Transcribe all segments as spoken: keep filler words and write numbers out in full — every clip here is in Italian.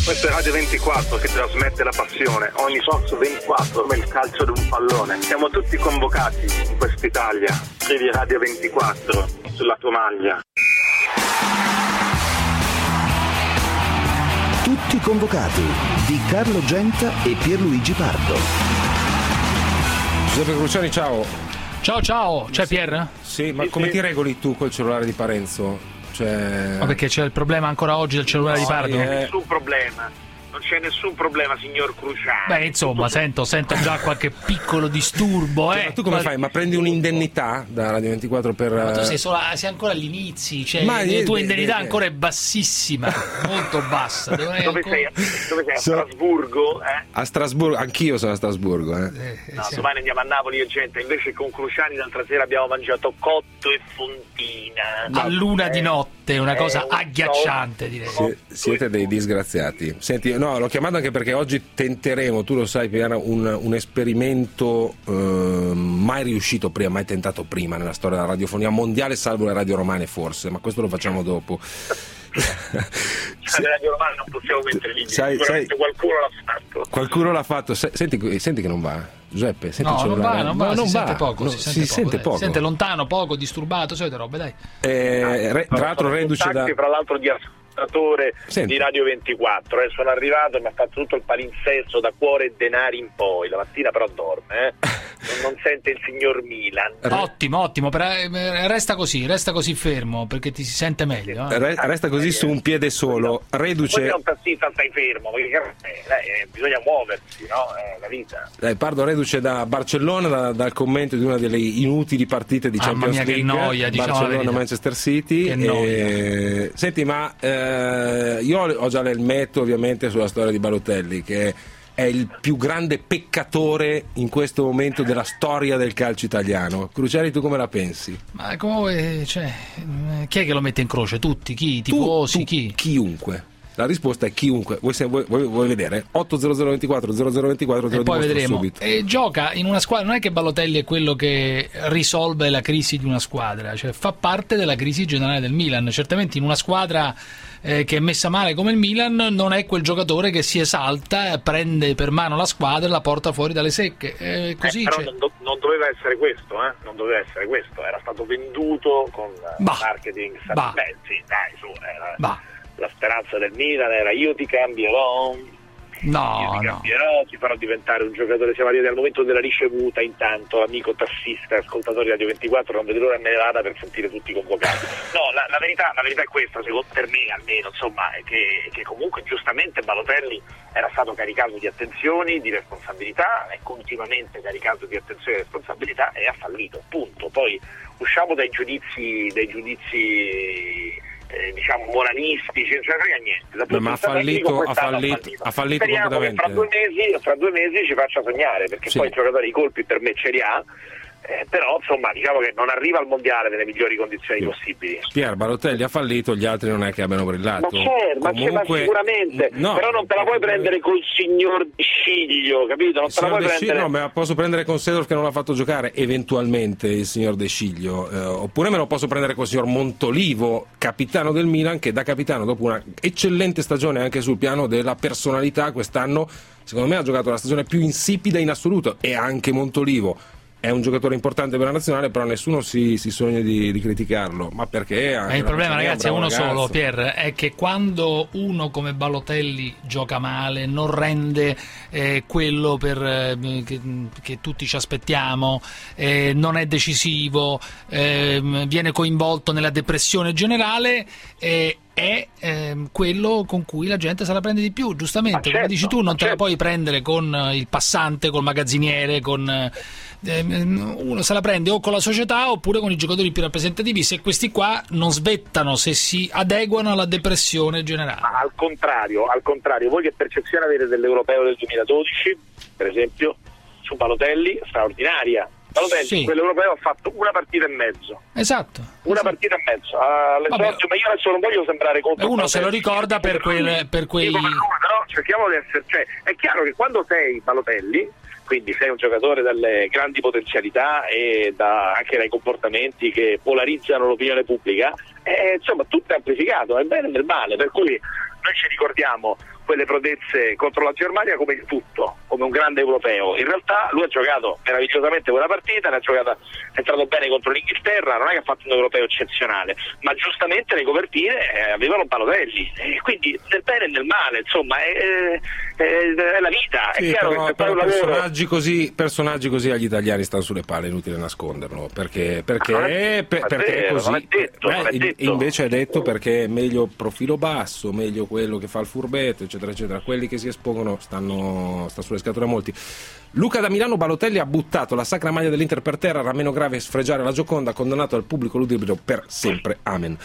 Questa è Radio ventiquattro che trasmette la passione. Ogni Fox ventiquattro come il calcio di un pallone. Siamo tutti convocati in quest'Italia. Scrivi Radio ventiquattro sulla tua maglia. Tutti convocati di Carlo Genta e Pierluigi Pardo. Giuseppe Cruciani, ciao. Ciao ciao, c'è Pier? Sì, ma Sì, come sì. ti regoli tu col cellulare di Parenzo? Cioè... Ma perché c'è il problema ancora oggi del cellulare No, di Pardo? eh. Nessun problema. Non c'è nessun problema, signor Cruciani. Beh, insomma, sento, sento già qualche piccolo disturbo, eh. Ma tu come Ma- fai? Ma prendi un'indennità da Radio ventiquattro per... Ma tu sei, solo, sei ancora agli inizi, cioè Ma la io- tua eh, indennità eh, ancora è bassissima, molto bassa. Dove, Dove sei? Dove sei? A So- Strasburgo? Eh? A Strasburgo, anch'io sono a Strasburgo, eh. Eh, No, sì. domani andiamo a Napoli e gente. Invece con Cruciani l'altra sera abbiamo mangiato cotto e fontina. A luna di notte, una Eh, cosa un agghiacciante, direi. Sie- siete dei disgraziati. Senti, no, l'ho chiamato anche perché oggi tenteremo, tu lo sai Piera, un, un esperimento eh, mai riuscito prima, mai tentato prima nella storia della radiofonia mondiale, salvo le radio romane forse, ma questo lo facciamo dopo. Cioè, le radio romane non possiamo mettere lì. Sai- Sicuramente sai- qualcuno l'ha fatto. Qualcuno l'ha fatto. Se- Senti, senti che non va, Giuseppe. Senti No, il non cellulare. va, non va, No, si sente poco, no, si si sente, sente poco, dai. poco. Si sente lontano, poco, disturbato, solite robe, dai. Eh, re- tra l'altro reduce da... Contatti, fra l'altro di ascoltatore Senti. di Radio ventiquattro, eh, sono arrivato e mi ha fatto tutto il palinsesto da cuore e denari in poi. La mattina però dorme, eh. non, non sente il signor Milan. Ottimo, ottimo, però, eh, resta così, resta così fermo perché ti si sente meglio. eh. Re- resta così su un piede solo, Poi reduce... non tassista stai fermo, perché eh, dai, eh, bisogna muoversi, no? È la vita. Eh, Pardo reduce da Barcellona, da- dal commento di una delle inutili partite di Mamma Champions mia, che League, noia, diciamo la verità. Barcellona-Manchester City. Che E- noia. Senti, ma eh, io ho già l'elmetto ovviamente sulla storia di Balotelli, che è il più grande peccatore in questo momento della storia del calcio italiano. Cruciani, tu come la pensi? Ma come, cioè, eh, chi è che lo mette in croce? Tutti? Chi? I Tu- tifosi? tu- Chi? Chiunque. La risposta è chiunque. Vuoi, se- vuoi, vuoi- vuoi vedere? otto zero zero ventiquattro zero zero ventiquattro te E lo poi dimostro vedremo. subito. E gioca in una squadra, non è che Balotelli è quello che risolve la crisi di una squadra, cioè fa parte della crisi generale del Milan. Certamente in una squadra eh, che è messa male come il Milan non è quel giocatore che si esalta, prende per mano la squadra e la porta fuori dalle secche. Eh, così Eh, però cioè- non, do- non doveva essere questo, eh? Non doveva essere questo, era stato venduto con eh, Bah. marketing. Bah. Beh, sì, dai, su, era Bah. la speranza del Milan era io ti cambierò. No, Io ti no. cambierò, ti farò diventare un giocatore. Siamo arrivati al momento della ricevuta. Intanto, amico tassista, ascoltatore di Radio ventiquattro, non vedo l'ora me ne vada per sentire tutti convocati. No, la, la verità, la verità è questa, secondo per me almeno, insomma, è che, che comunque giustamente Balotelli era stato caricato di attenzioni, di responsabilità, è continuamente caricato di attenzioni e responsabilità e ha fallito, punto. Poi usciamo dai giudizi, dai giudizi eh, diciamo moralistici, non ce ne frega niente. Dal punto ma di ha vista tecnico, fallito- ha quest'anno fallito- ha fallito Speriamo che completamente. fra due mesi, fra due mesi ci faccia sognare, perché Sì. poi il giocatore i colpi per me ce li ha, eh, però insomma diciamo che non arriva al mondiale nelle migliori condizioni Sì. possibili. Pier Balotelli ha fallito, gli altri non è che abbiano brillato. Ma c'è, ma, c'è, ma Comunque- sicuramente, no, però non te la puoi prendere col signor De Sciglio, capito? Non il te la signor puoi De Sciglio, prendere. no, me la posso prendere con Sedorf che non l'ha fatto giocare eventualmente il signor De Sciglio, eh, oppure me lo posso prendere con il signor Montolivo, capitano del Milan, che da capitano dopo una eccellente stagione anche sul piano della personalità quest'anno secondo me ha giocato la stagione più insipida in assoluto. E anche Montolivo è un giocatore importante per la nazionale, però nessuno si, si sogna di, di criticarlo, ma perché Ma il problema, ragazzi, è uno solo, Pier, è che quando uno come Balotelli gioca male, non rende eh, quello per, eh, che, che tutti ci aspettiamo, eh, non è decisivo, eh, viene coinvolto nella depressione generale, eh, è ehm, quello con cui la gente se la prende di più, giustamente, Ma certo, come dici tu, non ma te la certo. puoi prendere con eh, il passante, col magazziniere, con eh, ehm, uno se la prende o con la società oppure con i giocatori più rappresentativi, se questi qua non svettano, se si adeguano alla depressione generale. Ma al contrario, al contrario, voi che percezione avete dell'Europeo del duemiladodici, per esempio, su Balotelli? Straordinaria. Balotelli Sì. in quell'Europeo ha fatto una partita e mezzo. Esatto. Una esatto. partita e mezzo all'esordio, Vabbè. ma io adesso non voglio sembrare contro Uno se lo Balotelli. ricorda per quel- per quei- Dico per lui, però cerchiamo di essere, cioè, è chiaro che quando sei Balotelli, quindi sei un giocatore dalle grandi potenzialità e da, anche dai comportamenti che polarizzano l'opinione pubblica, eh, insomma tutto è amplificato, nel bene e nel male, per cui noi ci ricordiamo quelle prodezze contro la Germania come il tutto, come un grande europeo. In realtà lui ha giocato meravigliosamente quella partita, ne ha giocato, è entrato bene contro l'Inghilterra, non è che ha fatto un europeo eccezionale, ma giustamente le copertine eh, avevano Balotelli, e quindi nel bene e nel male, insomma, è, è, è la vita. È sì, chiaro però, che però lavoro... personaggi, così, personaggi così agli italiani stanno sulle palle, è inutile nasconderlo, perché, perché, non è, per, non è perché vero, così. non è detto, Beh, non è detto. Invece è detto perché è meglio profilo basso, meglio quello che fa il furbetto, eccetera, eccetera. Quelli che si espongono stanno sta sulle scatole a molti. Luca da Milano: Balotelli ha buttato la sacra maglia dell'Inter per terra, era meno grave sfregiare la Gioconda, condannato al pubblico ludibrio per sempre, amen.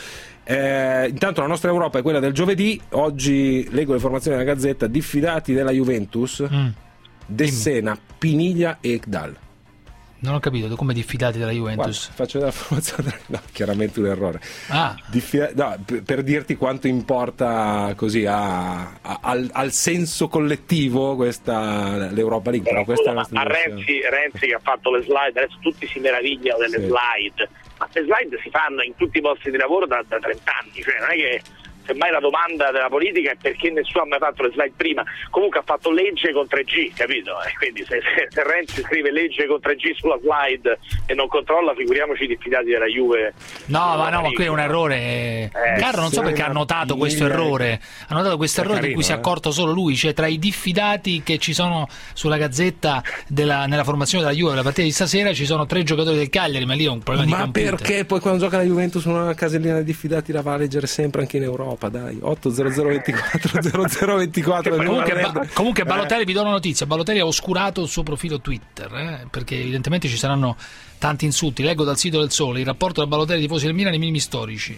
Eh, intanto la nostra Europa è quella del giovedì. Oggi leggo le informazioni della Gazzetta: diffidati della Juventus, mm. Dessena, Piniglia e Ekdal. Non ho capito, come diffidati della Juventus? Guarda, faccio della formazione, no, chiaramente un errore. Ah. Diffida- no, per, per dirti quanto importa così a, a, al, al senso collettivo questa l'Europa League. Però questa ma, è una a Renzi, Renzi che ha fatto le slide, adesso tutti si meravigliano delle sì. slide, ma le slide si fanno in tutti i posti di lavoro da, da trenta anni, cioè non è che semmai la domanda della politica è perché nessuno ha mai fatto le slide prima. Comunque ha fatto legge con tre G, capito? E quindi se, se, se Renzi scrive legge con tre G sulla slide e non controlla, figuriamoci i diffidati della Juve. No, ma no, ma qui è un errore. Eh, Carlo non so perché ha notato questo errore. Ha notato questo errore di cui si è accorto solo lui, cioè tra i diffidati che ci sono sulla Gazzetta della, nella formazione della Juve, la partita di stasera ci sono tre giocatori del Cagliari, ma lì è un problema ma di computer. Ma perché poi quando gioca la Juventus una casellina di diffidati la va a leggere sempre anche in Europa? Dai, otto zero zero ventiquattro zero zero ventiquattro. Comunque, ba- comunque Balotelli, eh. vi do una notizia: Balotelli ha oscurato il suo profilo Twitter, eh, perché evidentemente ci saranno tanti insulti. Leggo dal sito del Sole: il rapporto tra Balotelli e i tifosi del Milan, i minimi storici,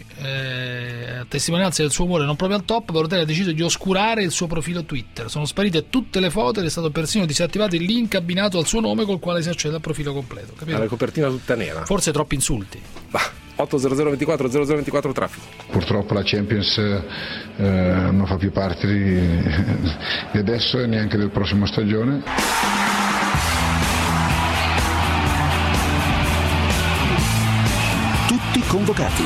eh, a testimonianza del suo umore non proprio al top. Balotelli ha deciso di oscurare il suo profilo Twitter, sono sparite tutte le foto ed è stato persino disattivato il link abbinato al suo nome col quale si accede al profilo completo, capito? La copertina tutta nera, forse troppi insulti. Bah. otto zero zero ventiquattro zero zero ventiquattro traffico. Purtroppo la Champions eh, non fa più parte di, di adesso e neanche del prossimo stagione. Tutti convocati.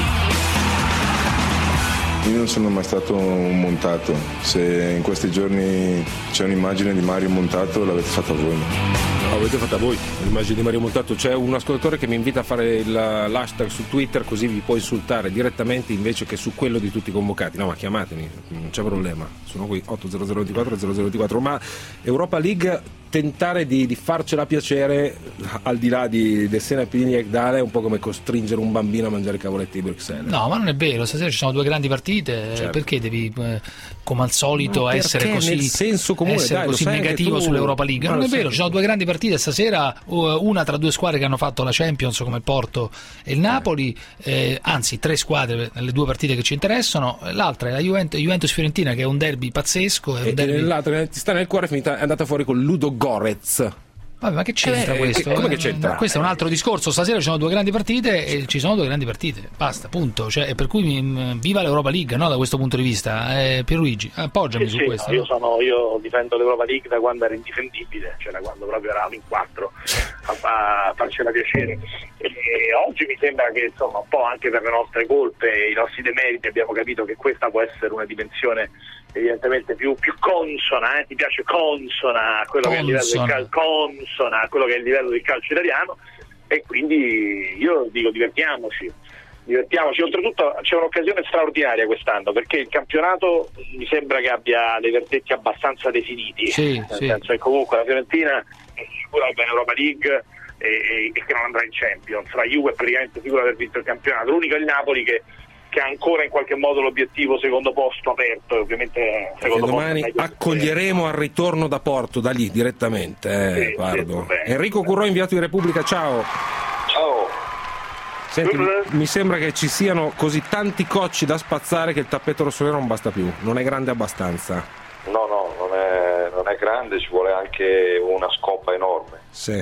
Io non sono mai stato un montato, se in questi giorni c'è un'immagine di Mario montato l'avete fatta voi. L'avete fatta voi, l'immagine di Mario montato. C'è un ascoltatore che mi invita a fare il, l'hashtag su Twitter, così vi può insultare direttamente invece che su quello di tutti i convocati. No, ma chiamatemi, non c'è problema, sono qui otto zero zero ventiquattro zero zero ventiquattro. Ma Europa League, tentare di, di farcela piacere al di là di Dessena e Piniglia e Ekdal è un po' come costringere un bambino a mangiare i cavoletti di Bruxelles. No, ma non è vero, stasera ci sono due grandi partite, certo. Perché devi eh, come al solito essere così, nel senso comune, essere dai, così negativo sull'Europa League? Non è vero, ci sono due grandi partite stasera, una tra due squadre che hanno fatto la Champions come il Porto e il Napoli, eh, anzi tre squadre nelle due partite che ci interessano, l'altra è la Juventus, Juventus-Fiorentina, che è un derby pazzesco, è un derby... e l'altra ti sta nel cuore, è, finita, è andata fuori con Ludo Gorez. Vabbè, ma che c'entra eh, questo? Come che c'entra? Questo è un altro discorso. Stasera ci sono due grandi partite e ci sono due grandi partite. Basta, punto. Cioè, per cui mh, viva l'Europa League, no? Da questo punto di vista. Eh, Pierluigi, appoggiami sì, su sì, questo. No, no? Io, sono, io difendo l'Europa League da quando era indifendibile, cioè da quando proprio eravamo in quattro a, a farcela piacere. E oggi mi sembra che, insomma, un po' anche per le nostre colpe, i nostri demeriti, abbiamo capito che questa può essere una dimensione evidentemente più, più consona, eh? Ti piace consona a quello che è il livello del calcio, consona a quello che è il livello del calcio italiano, e quindi io dico divertiamoci, divertiamoci. Oltretutto c'è un'occasione straordinaria quest'anno, perché il campionato mi sembra che abbia dei verdetti abbastanza definiti, sì, nel sì. senso che comunque la Fiorentina è sicura che va in Europa League e, e che non andrà in Champions, la Juve è praticamente sicura di aver vinto il campionato, l'unico è il Napoli che che ha ancora in qualche modo l'obiettivo secondo posto aperto, ovviamente secondo domani posto accoglieremo al ritorno da Porto, da lì direttamente, eh, sì, guardo. Sì, Enrico Currò, inviato di Repubblica, ciao. Ciao. Senti, mi sembra che ci siano così tanti cocci da spazzare che il tappeto rossonero non basta più, non è grande abbastanza. No, no, non è, non è grande, ci vuole anche una scopa enorme. Sì.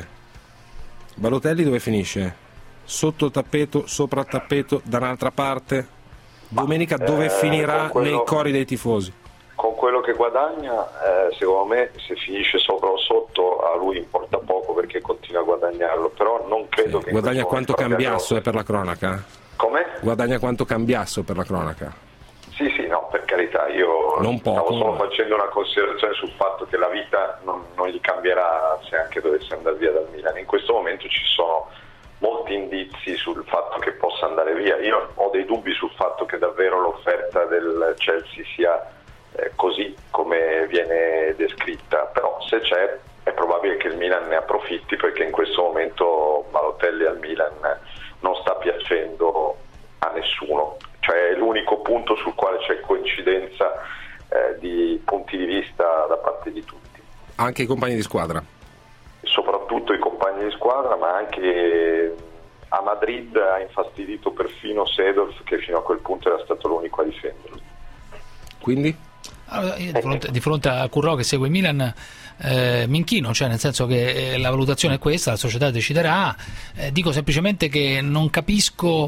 Balotelli dove finisce? Sotto il tappeto, sopra il tappeto, da un'altra parte? Domenica dove eh, finirà quello, nei cori dei tifosi? Con quello che guadagna, eh, secondo me se finisce sopra o sotto a lui importa poco, perché continua a guadagnarlo, però non credo sì, che guadagna quanto Cambiasso, eh, per la cronaca? Come? Guadagna quanto Cambiasso per la cronaca? Sì, sì, no, per carità, io stavo, non poco, stavo solo ma... facendo una considerazione sul fatto che la vita non, non gli cambierà se anche dovesse andare via dal Milan. In questo momento ci sono molti indizi sul fatto che possa andare via. Io ho dei dubbi sul fatto che davvero l'offerta del Chelsea sia eh, così come viene descritta, però se c'è è probabile che il Milan ne approfitti, perché in questo momento Balotelli al Milan non sta piacendo a nessuno, cioè è l'unico punto sul quale c'è coincidenza eh, di punti di vista da parte di tutti. Anche i compagni di squadra? Soprattutto i compagni di squadra, ma anche a Madrid ha infastidito perfino Seedorf, che fino a quel punto era stato l'unico a difenderlo. Quindi? Allora, io di, fronte, di fronte a Currò che segue Milan eh, mi inchino, cioè nel senso che eh, la valutazione è questa, la società deciderà, eh, dico semplicemente che non capisco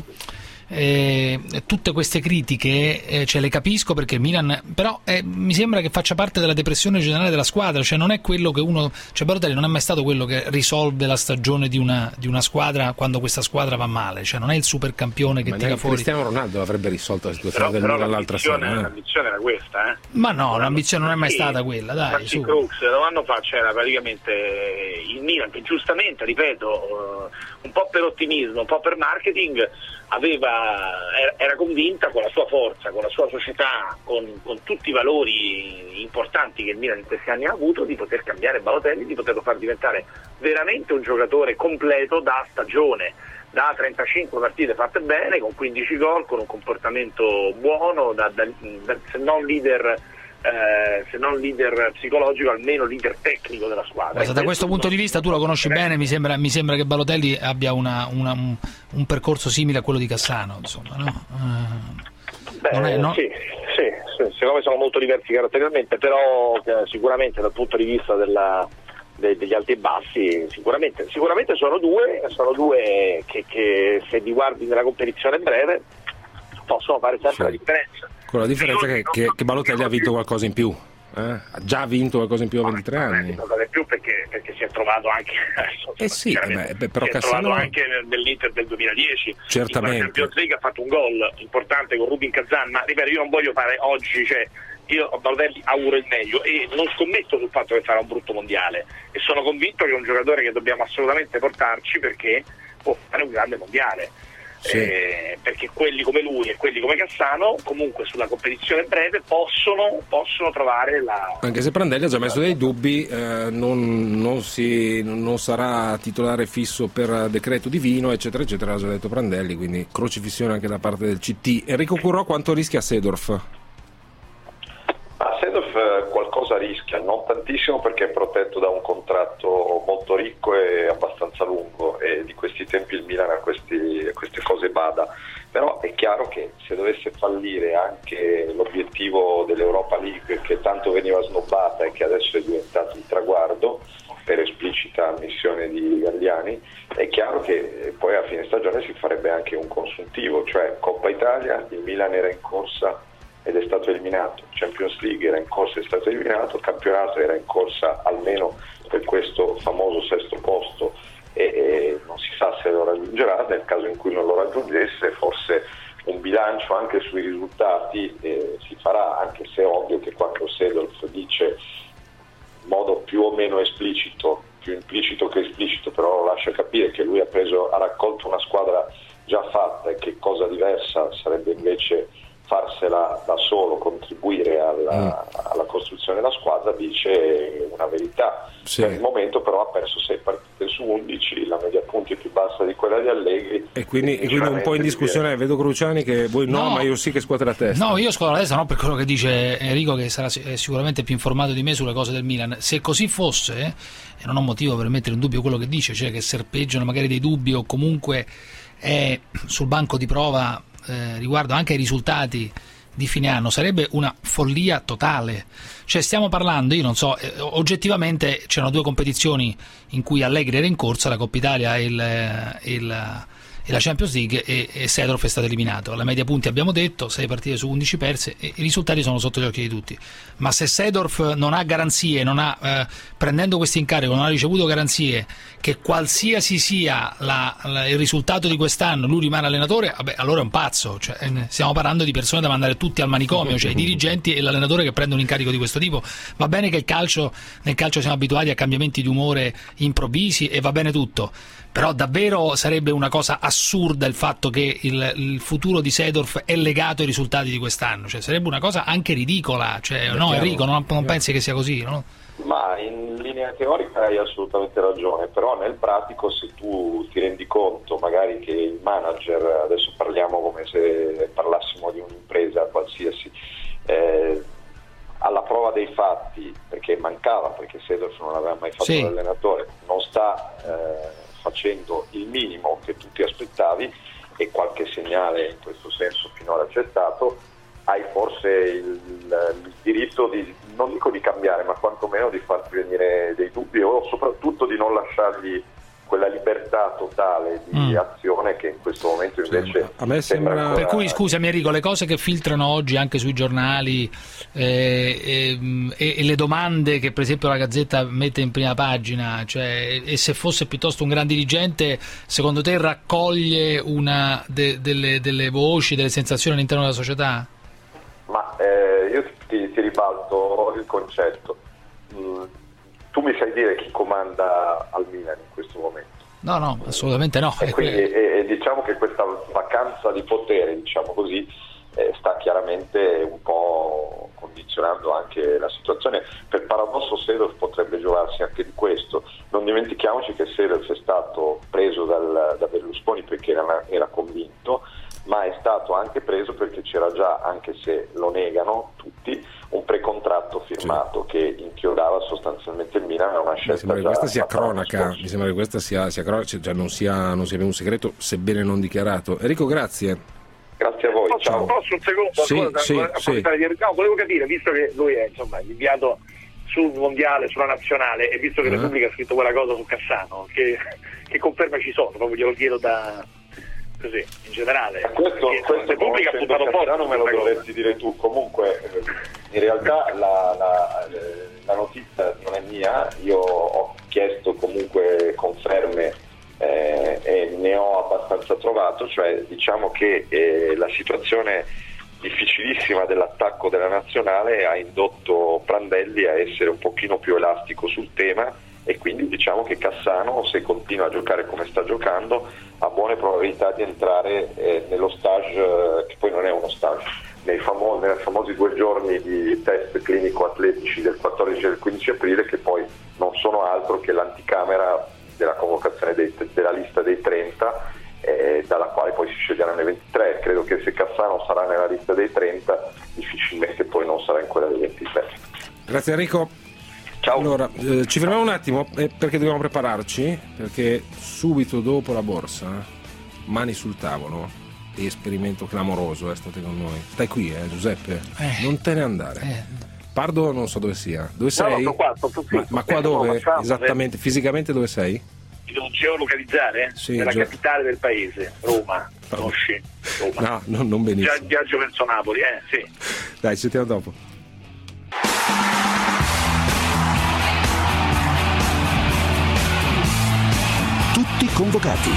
eh, tutte queste critiche, eh, cioè le capisco perché il Milan però eh, mi sembra che faccia parte della depressione generale della squadra, cioè non è quello che uno, cioè Balotelli non è mai stato quello che risolve la stagione di una, di una squadra quando questa squadra va male, cioè non è il supercampione che ma tira fuori. Cristiano Ronaldo avrebbe risolto la situazione però, del però Milan l'altra sera, eh? l'ambizione era questa, eh? Ma no, l'ambizione non è mai sì, stata quella, dai, su. Crux un anno fa c'era praticamente il Milan che giustamente, ripeto, un po' per ottimismo, un po' per marketing, aveva, era convinta con la sua forza, con la sua società, con, con tutti i valori importanti che il Milan in questi anni ha avuto, di poter cambiare Balotelli, di poterlo far diventare veramente un giocatore completo da stagione, da trentacinque partite fatte bene, con quindici gol, con un comportamento buono, da, da, da, se non leader eh, se non leader psicologico, almeno leader tecnico della squadra. Guarda, da questo punto di vista tu lo conosci bene, mi sembra, mi sembra che Balotelli abbia una, una, un, un percorso simile a quello di Cassano, insomma, no? Uh, Beh, non è, no? sì, sì, sì, secondo me sono molto diversi caratterialmente, però eh, sicuramente dal punto di vista della, de, degli alti e bassi sicuramente, sicuramente sono due, sono due che, che se li guardi nella competizione breve possono fare sempre sì. la differenza. Con la differenza che, che, che Balotelli ha vinto qualcosa in più, eh? ha già vinto qualcosa in più a ventitré anni. Qualcosa in più perché, perché si è trovato anche eh sì, beh, beh, però si è Cassano... trovato anche nell'Inter del duemiladieci, certamente. In Champions League ha fatto un gol importante con Rubin Kazan, ma ripeto, io non voglio fare oggi, cioè io a Balotelli auguro il meglio e non scommetto sul fatto che farà un brutto mondiale, e sono convinto che è un giocatore che dobbiamo assolutamente portarci perché può fare un grande mondiale. Sì. Eh, perché quelli come lui e quelli come Cassano comunque sulla competizione breve possono, possono trovare la... Anche se Prandelli ha già messo dei dubbi, eh, non, non, si, non sarà titolare fisso per decreto divino, eccetera eccetera, ha già detto Prandelli, quindi crocifissione anche da parte del C T. Enrico Currò, quanto rischia Seedorf? Ma Seedorf qualcosa rischia, non tantissimo perché è protetto da un contratto molto ricco e abbastanza lungo, e di questi tempi il Milan a, questi, a queste cose bada, però è chiaro che se dovesse fallire anche l'obiettivo dell'Europa League, che tanto veniva snobbata e che adesso è diventato il traguardo per esplicita ammissione di Galliani, è chiaro che poi a fine stagione si farebbe anche un consuntivo, cioè Coppa Italia, il Milan era in corsa ed è stato eliminato, Champions League era in corsa e è stato eliminato, campionato era in corsa almeno per questo famoso sesto posto e, e non si sa se lo raggiungerà. Nel caso in cui non lo raggiungesse forse un bilancio anche sui risultati eh, si farà, anche se è ovvio che quando Seedorf dice in modo più o meno esplicito, più implicito che esplicito, però lo lascia capire che lui ha preso, ha raccolto una squadra già fatta e che cosa diversa sarebbe invece farsela da solo, contribuire alla, mm. alla costruzione della squadra, dice una verità. Sì. Per il momento però ha perso sei partite su undici, la media punti è più bassa di quella di Allegri. E quindi, e quindi un po' in discussione viene... vedo Cruciani che voi no, no, ma io sì che scuote la testa. No, io scuoto la testa no, per quello che dice Enrico, che sarà sicuramente più informato di me sulle cose del Milan. Se così fosse, e non ho motivo per mettere in dubbio quello che dice, cioè che serpeggiano magari dei dubbi o comunque è sul banco di prova Eh, riguardo anche ai risultati di fine anno, sarebbe una follia totale. Cioè stiamo parlando, io non so, eh, oggettivamente c'erano due competizioni in cui Allegri era in corsa, la Coppa Italia e il, il, e la Champions League, e, e Seedorf è stato eliminato. La media punti abbiamo detto, sei partite su undici perse, e i risultati sono sotto gli occhi di tutti. Ma se Seedorf non ha garanzie, non ha, eh, prendendo questo incarico, non ha ricevuto garanzie che qualsiasi sia la, la, il risultato di quest'anno lui rimane allenatore, vabbè, allora è un pazzo. Cioè, stiamo parlando di persone da mandare tutti al manicomio, cioè i dirigenti e l'allenatore che prendono un incarico di questo tipo. Va bene che il calcio, nel calcio siamo abituati a cambiamenti di umore improvvisi e va bene tutto, però davvero sarebbe una cosa assurda il fatto che il, il futuro di Seedorf è legato ai risultati di quest'anno, cioè sarebbe una cosa anche ridicola, cioè, no Enrico, non, non pensi che sia così, no? Ma in linea teorica hai assolutamente ragione, però nel pratico, se tu ti rendi conto magari che il manager, adesso parliamo come se parlassimo di un'impresa qualsiasi, eh, alla prova dei fatti, perché mancava, perché Seedorf non aveva mai fatto sì. l'allenatore, non sta eh, facendo il minimo che tu ti aspettavi, e qualche segnale in questo senso finora c'è stato, hai forse il, il diritto di, non dico di cambiare, ma quantomeno di farti venire dei dubbi, o soprattutto di non lasciargli quella libertà totale di mm. azione che in questo momento invece a me sembra, sembra per cui scusami Enrico, le cose che filtrano oggi anche sui giornali eh, e, e le domande che per esempio la Gazzetta mette in prima pagina, cioè, e se fosse piuttosto un gran dirigente, secondo te raccoglie una de, delle, delle voci, delle sensazioni all'interno della società? Ma eh, io ti, ti ribalto il concetto. Mm. Tu mi sai dire chi comanda al Milan in questo momento? No, no, assolutamente no. E quindi e, e diciamo che questa vacanza di potere, diciamo così, eh, sta chiaramente un po' condizionando anche la situazione. Per paradosso Seedorf potrebbe giovarsi anche di questo. Non dimentichiamoci che Seedorf è stato preso dal, da Berlusconi perché era, era convinto, ma è stato anche preso perché c'era già, anche se lo negano tutti, un precontratto firmato sì. che inchiodava sostanzialmente il Milan a una scelta. Mi sembra che questa sia cronaca, mi sembra che questa sia, sia cronaca, cioè non sia, non sia un segreto, sebbene non dichiarato. Enrico, grazie. Grazie a voi. Posso, ciao. Posso un secondo? Sì, Ascolta, sì, sì. Di... No, volevo capire, visto che lui è insomma inviato sul mondiale, sulla nazionale, e visto che uh-huh. Repubblica ha scritto quella cosa su Cassano, che, che conferme ci sono, proprio glielo chiedo da così in generale. Questo, questo Repubblica ha buttato fuori, non me lo dovresti dire tu. Comunque in realtà la, la, la notizia non è mia, io ho chiesto comunque conferme eh, e ne ho abbastanza trovato, cioè diciamo che eh, la situazione difficilissima dell'attacco della nazionale ha indotto Prandelli a essere un pochino più elastico sul tema, e quindi diciamo che Cassano, se continua a giocare come sta giocando, ha buone probabilità di entrare eh, nello stage, eh, che poi non è uno stage, nei famosi, nei famosi due giorni di test clinico-atletici del quattordici e del quindici aprile, che poi non sono altro che l'anticamera della convocazione dei, della lista dei trenta, eh, dalla quale poi si sceglieranno i ventitré. Credo che se Cassano sarà nella lista dei trenta, difficilmente poi non sarà in quella dei ventitré. Grazie Enrico. Ciao. Allora, eh, ci fermiamo un attimo eh, perché dobbiamo prepararci, perché subito dopo la borsa, mani sul tavolo e esperimento clamoroso, eh, state con noi. Stai qui, eh, Giuseppe, eh, non te ne andare. Eh. Pardo non so dove sia. Dove sei? No, no, qua, sto, sto, sto, ma, ma qua dove? Facciamo, esattamente, eh. Fisicamente dove sei? Ti devo geolocalizzare? Sì, nella gio... capitale del paese, Roma. Conosci? Roma. No, no, non benissimo. Via, viaggio verso Napoli, eh, sì. Dai, ci sentiamo dopo. Tutti convocati.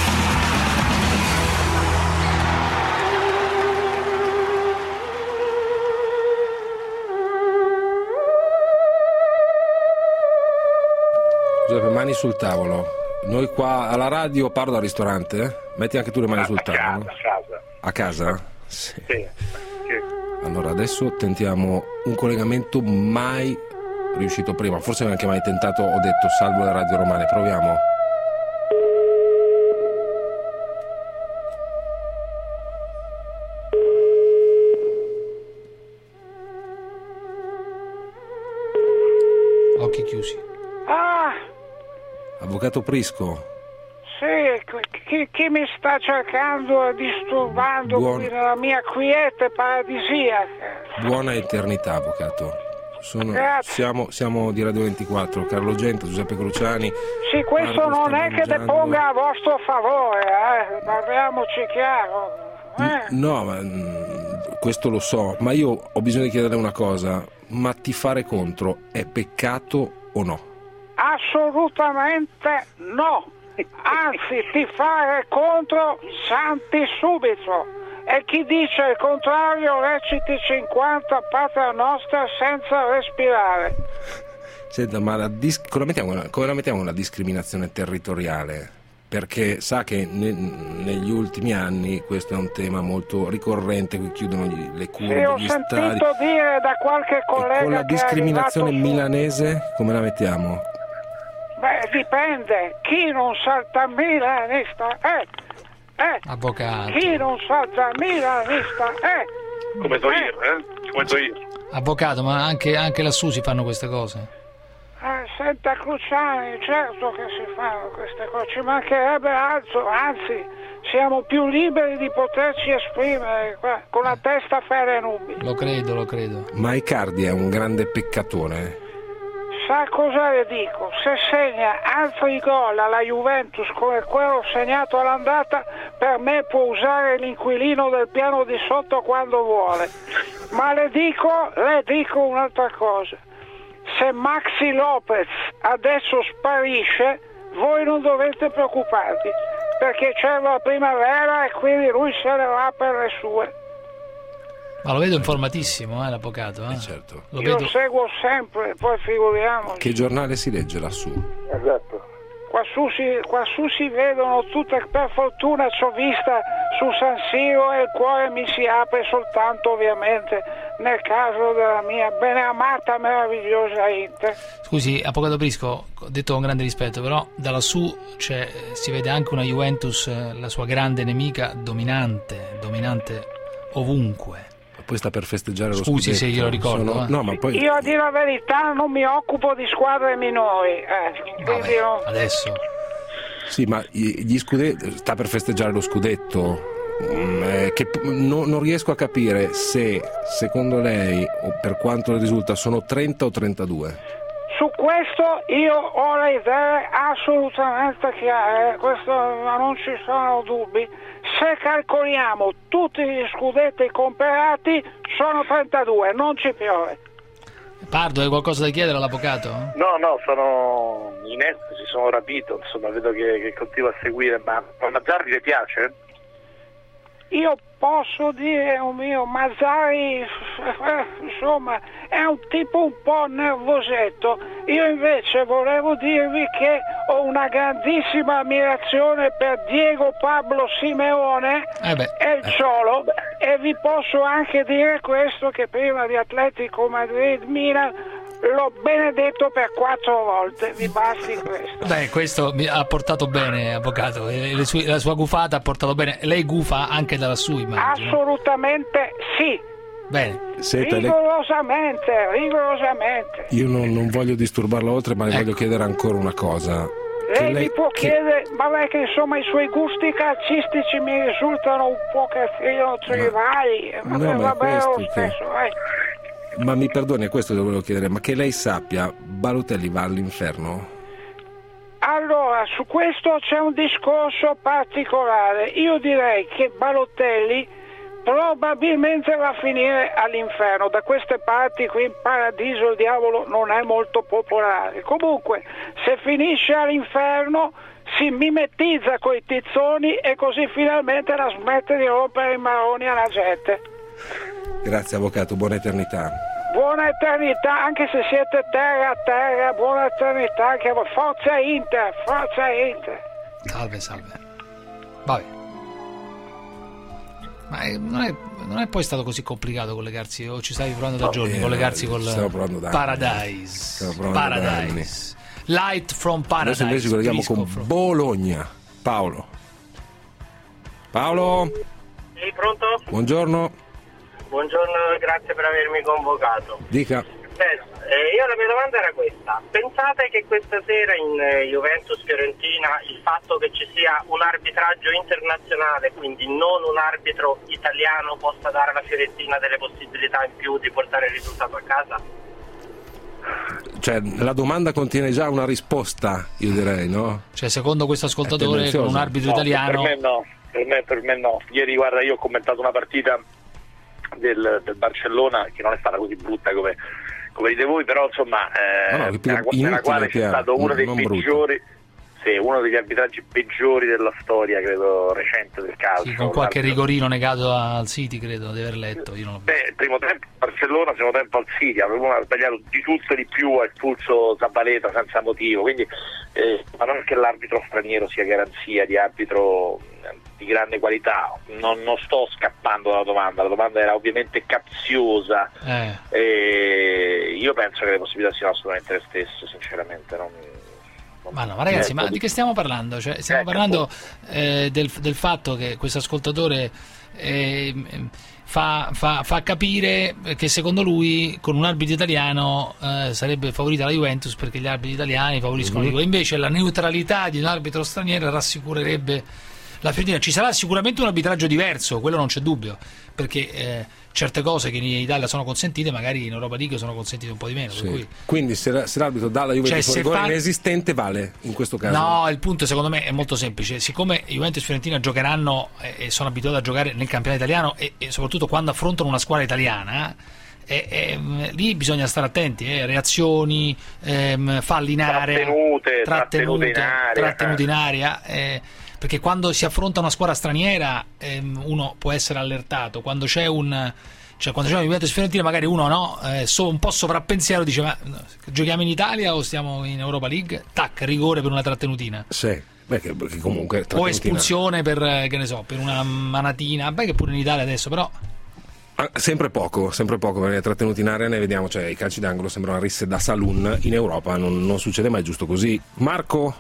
Giuseppe, mani sul tavolo. Noi qua alla radio, parlo al ristorante, eh? Metti anche tu le mani a, sul a tavolo. Casa, a casa. A casa? Sì. Sì. Allora adesso tentiamo un collegamento mai riuscito prima, forse neanche mai tentato. Ho detto salvo le radio romane, proviamo. Occhi chiusi. Ah, Avvocato Prisco. sì, chi, chi mi sta cercando e disturbando Buon... qui nella mia quiete paradisiaca? Buona eternità, avvocato. Sono, siamo, siamo di Radio ventiquattro, Carlo Genta, Giuseppe Cruciani. Sì, questo Marco non è che deponga a vostro favore, eh? Parliamoci chiaro. Eh? No, ma, questo lo so, ma io ho bisogno di chiedere una cosa: ma tifare contro è peccato o no? Assolutamente no, anzi tifare contro santi subito. E chi dice il contrario reciti cinquanta Patria Nostra senza respirare. Senta, ma la dis- come, la mettiamo, come la mettiamo una discriminazione territoriale? Perché sa che ne- negli ultimi anni questo è un tema molto ricorrente, qui chiudono gli, le cure sì, degli ho stadi. sentito dire da qualche collega. E con la discriminazione su... milanese come la mettiamo? Beh, dipende. Chi non salta milanista è... Eh, avvocato. Chi non salta milanista è... Come so io, eh? Come so io. Avvocato, ma anche, anche lassù si fanno queste cose? Eh, senta Cruciani, certo che si fanno queste cose, ci mancherebbe altro, anzi siamo più liberi di poterci esprimere qua, con la testa ferra e nubile. Lo credo, lo credo. Ma Icardi è un grande peccatore. Sa cosa le dico? Se segna altri gol alla Juventus come quello segnato all'andata, per me può usare l'inquilino del piano di sotto quando vuole. Ma le dico, le dico un'altra cosa. Se Maxi Lopez adesso sparisce, voi non dovete preoccuparvi, perché c'è la primavera e quindi lui se ne va per le sue. Ma lo vedo informatissimo, eh, l'avvocato. Eh? Eh certo. Lo Io vedo... seguo sempre, poi figuriamoci. Che giornale si legge lassù? Esatto. Quassù si, quassù si vedono tutte, per fortuna ci ho vista su San Siro e il cuore mi si apre soltanto ovviamente nel caso della mia beneamata, meravigliosa Inter. Scusi, avvocato Prisco, ho detto con grande rispetto, però da lassù c'è, si vede anche una Juventus, la sua grande nemica, dominante, dominante ovunque. Poi sta per festeggiare lo Scusi scudetto. se glielo ricordo. Sono... Eh. No, ma poi... Io a dire la verità non mi occupo di squadre minori. Eh, Vabbè, no. adesso. Sì, ma gli scudetti sta per festeggiare lo scudetto. Mm, eh, che no, non riesco a capire se secondo lei, o per quanto le risulta, sono trenta o trentadue. Su questo io ho le idee assolutamente chiare, questo non ci sono dubbi. Se calcoliamo tutti gli scudetti comprati sono trentadue, non ci piove. Pardo, hai qualcosa da chiedere all'avvocato? No, no, sono in estasi, sono rapito, insomma, vedo che, che continua a seguire, ma a Mazzarri le piace? Io posso dire un mio, Mazzarri, insomma, è un tipo un po' nervosetto. Io invece volevo dirvi che ho una grandissima ammirazione per Diego Pablo Simeone eh beh, e il Ciolo, e vi posso anche dire questo, che prima di Atletico Madrid Milan l'ho benedetto per quattro volte, vi basti questo. Beh, questo mi ha portato bene, avvocato, e le sue, la sua gufata ha portato bene. Lei gufa anche dalla sua, immagino. Assolutamente sì. Bene. Senta, rigorosamente, lei... rigorosamente. Io non, non voglio disturbarla oltre, ma le ecco. voglio chiedere ancora una cosa. Lei, lei mi può che... chiedere, vabbè, che insomma i suoi gusti calcistici mi risultano un pochettino triviali, Ma... vabbè, no, vabbè questo lo che... stesso, eh. Ma mi perdoni, è questo che volevo chiedere, ma che lei sappia, Balotelli va all'inferno? Allora, su questo c'è un discorso particolare. Io direi che Balotelli probabilmente va a finire all'inferno. Da queste parti qui in paradiso il diavolo non è molto popolare. Comunque, se finisce all'inferno si mimetizza coi tizzoni e così finalmente la smette di rompere i maroni alla gente. Grazie avvocato, buona eternità. Buona eternità, anche se siete terra a terra, buona eternità anche a voi. Forza Inter, forza Inter. Salve, salve. Vabbè. Ma è, non, è, non è poi stato così complicato collegarsi, o ci stavi provando da no, giorni, eh, collegarsi col Paradise. Paradise. Light from Paradise. Adesso invece ci colleghiamo con from... Bologna. Paolo. Paolo? Sì, pronto? Buongiorno. Buongiorno, grazie per avermi convocato. Dica. Beh, eh, io la mia domanda era questa. Pensate che questa sera in eh, Juventus-Fiorentina il fatto che ci sia un arbitraggio internazionale, quindi non un arbitro italiano, possa dare alla Fiorentina delle possibilità in più di portare il risultato a casa? cioè, la domanda contiene già una risposta, io direi, no? Cioè, secondo questo ascoltatore, con un arbitro no, italiano... Per me no, per me, per me no. Ieri, guarda, io ho commentato una partita del, del Barcellona che non è stata così brutta come, come dite voi, però insomma, eh, no, no, nella, nella quale c'è stato uno dei peggiori... Sì, uno degli arbitraggi peggiori della storia, credo, recente del calcio. Sì, con qualche rigorino negato al City, credo di aver letto. Io non l'ho Beh, il primo tempo Barcellona, il secondo tempo al City, avevano sbagliato di tutto e di più, ha espulso Zabaleta senza motivo, quindi eh, ma non che l'arbitro straniero sia garanzia di arbitro di grande qualità, non, non sto scappando dalla domanda, la domanda era ovviamente capziosa, eh. e io penso che le possibilità siano assolutamente le stesse, sinceramente. Non... Ma no, ma ragazzi, ma di che stiamo parlando? Cioè, stiamo ecco, parlando eh, del, del fatto che questo ascoltatore eh, fa, fa, fa capire che secondo lui con un arbitro italiano eh, sarebbe favorita la Juventus perché gli arbitri italiani favoriscono mm-hmm. la Juve. Invece la neutralità di un arbitro straniero rassicurerebbe la Fiorentina. Ci sarà sicuramente un arbitraggio diverso, quello non c'è dubbio, perché eh, certe cose che in Italia sono consentite magari in Europa League sono consentite un po' di meno, sì. per cui... Quindi se, se l'arbitro dà la Juventus cioè, un rigore fa... inesistente vale in questo caso? No, il punto secondo me è molto semplice. Siccome Juventus e Fiorentina giocheranno e eh, sono abituati a giocare nel campionato italiano e, e soprattutto quando affrontano una squadra italiana, eh, eh, lì bisogna stare attenti, eh, reazioni, eh, falli in area, trattenute, trattenute, trattenute in aria, trattenute in aria eh, perché quando si affronta una squadra straniera ehm, uno può essere allertato. Quando c'è un cioè quando c'è una Juventus Fiorentina magari uno no eh, so, un po' sovrappensiero dice ma no, giochiamo in Italia o stiamo in Europa League? Tac, rigore per una trattenutina. Sì, perché, perché comunque o espulsione per che ne so, per una manatina, beh che pure in Italia adesso però ah, sempre poco, sempre poco perché trattenuti in area ne vediamo, cioè i calci d'angolo sembrano risse da saloon, in Europa non, non succede mai giusto così. Marco?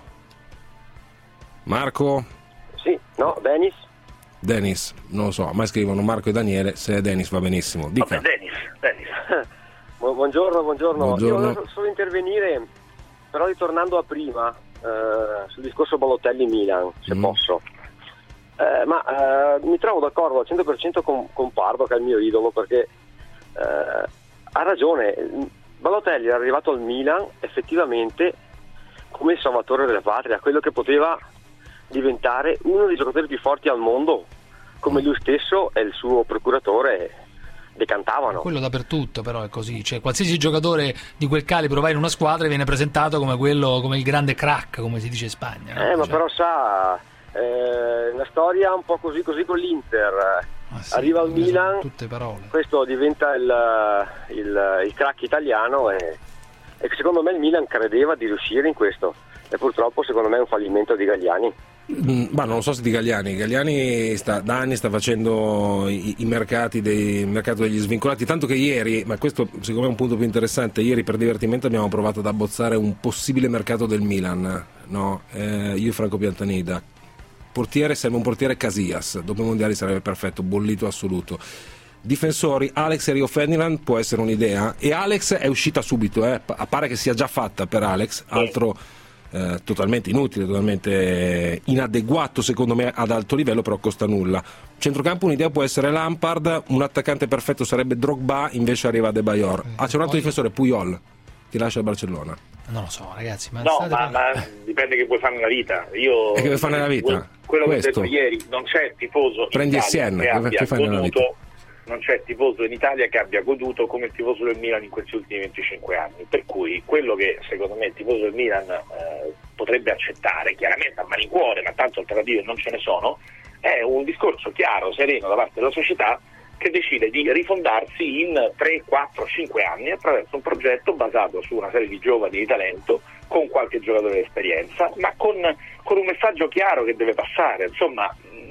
Marco? Sì, no, Dennis? Dennis, non lo so, ma scrivono Marco e Daniele, se è Dennis va benissimo. Dica. Vabbè, Dennis, Dennis. buongiorno, buongiorno, buongiorno. Io volevo solo intervenire, però ritornando a prima, eh, sul discorso Balotelli-Milan, se mm. posso. Eh, ma eh, mi trovo d'accordo al cento per cento con, con Pardo, che è il mio idolo, perché eh, ha ragione. Balotelli è arrivato al Milan effettivamente come il salvatore della patria, quello che poteva diventare uno dei giocatori più forti al mondo, come lui stesso e il suo procuratore decantavano. Quello dappertutto però è così, cioè qualsiasi giocatore di quel calibro va in una squadra e viene presentato come quello, come il grande crack, come si dice in Spagna, no? Eh, ma cioè... però sa, eh, una storia un po' così così con l'Inter, ah, sì, arriva al Milan, tutte parole. Questo diventa il, il, il crack italiano e, e secondo me il Milan credeva di riuscire in questo e purtroppo secondo me è un fallimento di Galliani. Mm, ma non so se di Galliani. Galliani sta, da anni sta facendo i, i mercati dei, il mercato degli svincolati, tanto che ieri, ma questo secondo me è un punto più interessante, ieri per divertimento abbiamo provato ad abbozzare un possibile mercato del Milan, no? eh, io e Franco Piantanida. Portiere, serve un portiere Casillas, dopo i mondiali sarebbe perfetto, bollito assoluto. Difensori, Alex e Rio Ferdinand può essere un'idea, e Alex è uscita subito, eh. Appare che sia già fatta per Alex, altro eh, totalmente inutile, totalmente inadeguato secondo me ad alto livello, però costa nulla. Centrocampo un'idea può essere Lampard, un attaccante perfetto sarebbe Drogba, invece arriva Adebayor. Ah, c'è un altro difensore, Puyol, che lascia il Barcellona. Non lo so ragazzi, ma, no, ma, ma dipende che vuoi fare nella vita. Io, e che vuoi fare nella vita? Quello Questo. che ho detto ieri, non c'è tifoso Prendi in Italia Siena, che abbia che fai nella vita? goduto, non c'è tifoso in Italia che abbia goduto come il tifoso del Milan in questi ultimi venticinque anni, per cui quello che secondo me il tifoso del Milan eh, potrebbe accettare, chiaramente a malincuore, ma tanto alternative non ce ne sono, è un discorso chiaro, sereno da parte della società che decide di rifondarsi in tre, quattro, cinque anni attraverso un progetto basato su una serie di giovani di talento, con qualche giocatore di esperienza, ma con, con un messaggio chiaro che deve passare. Insomma,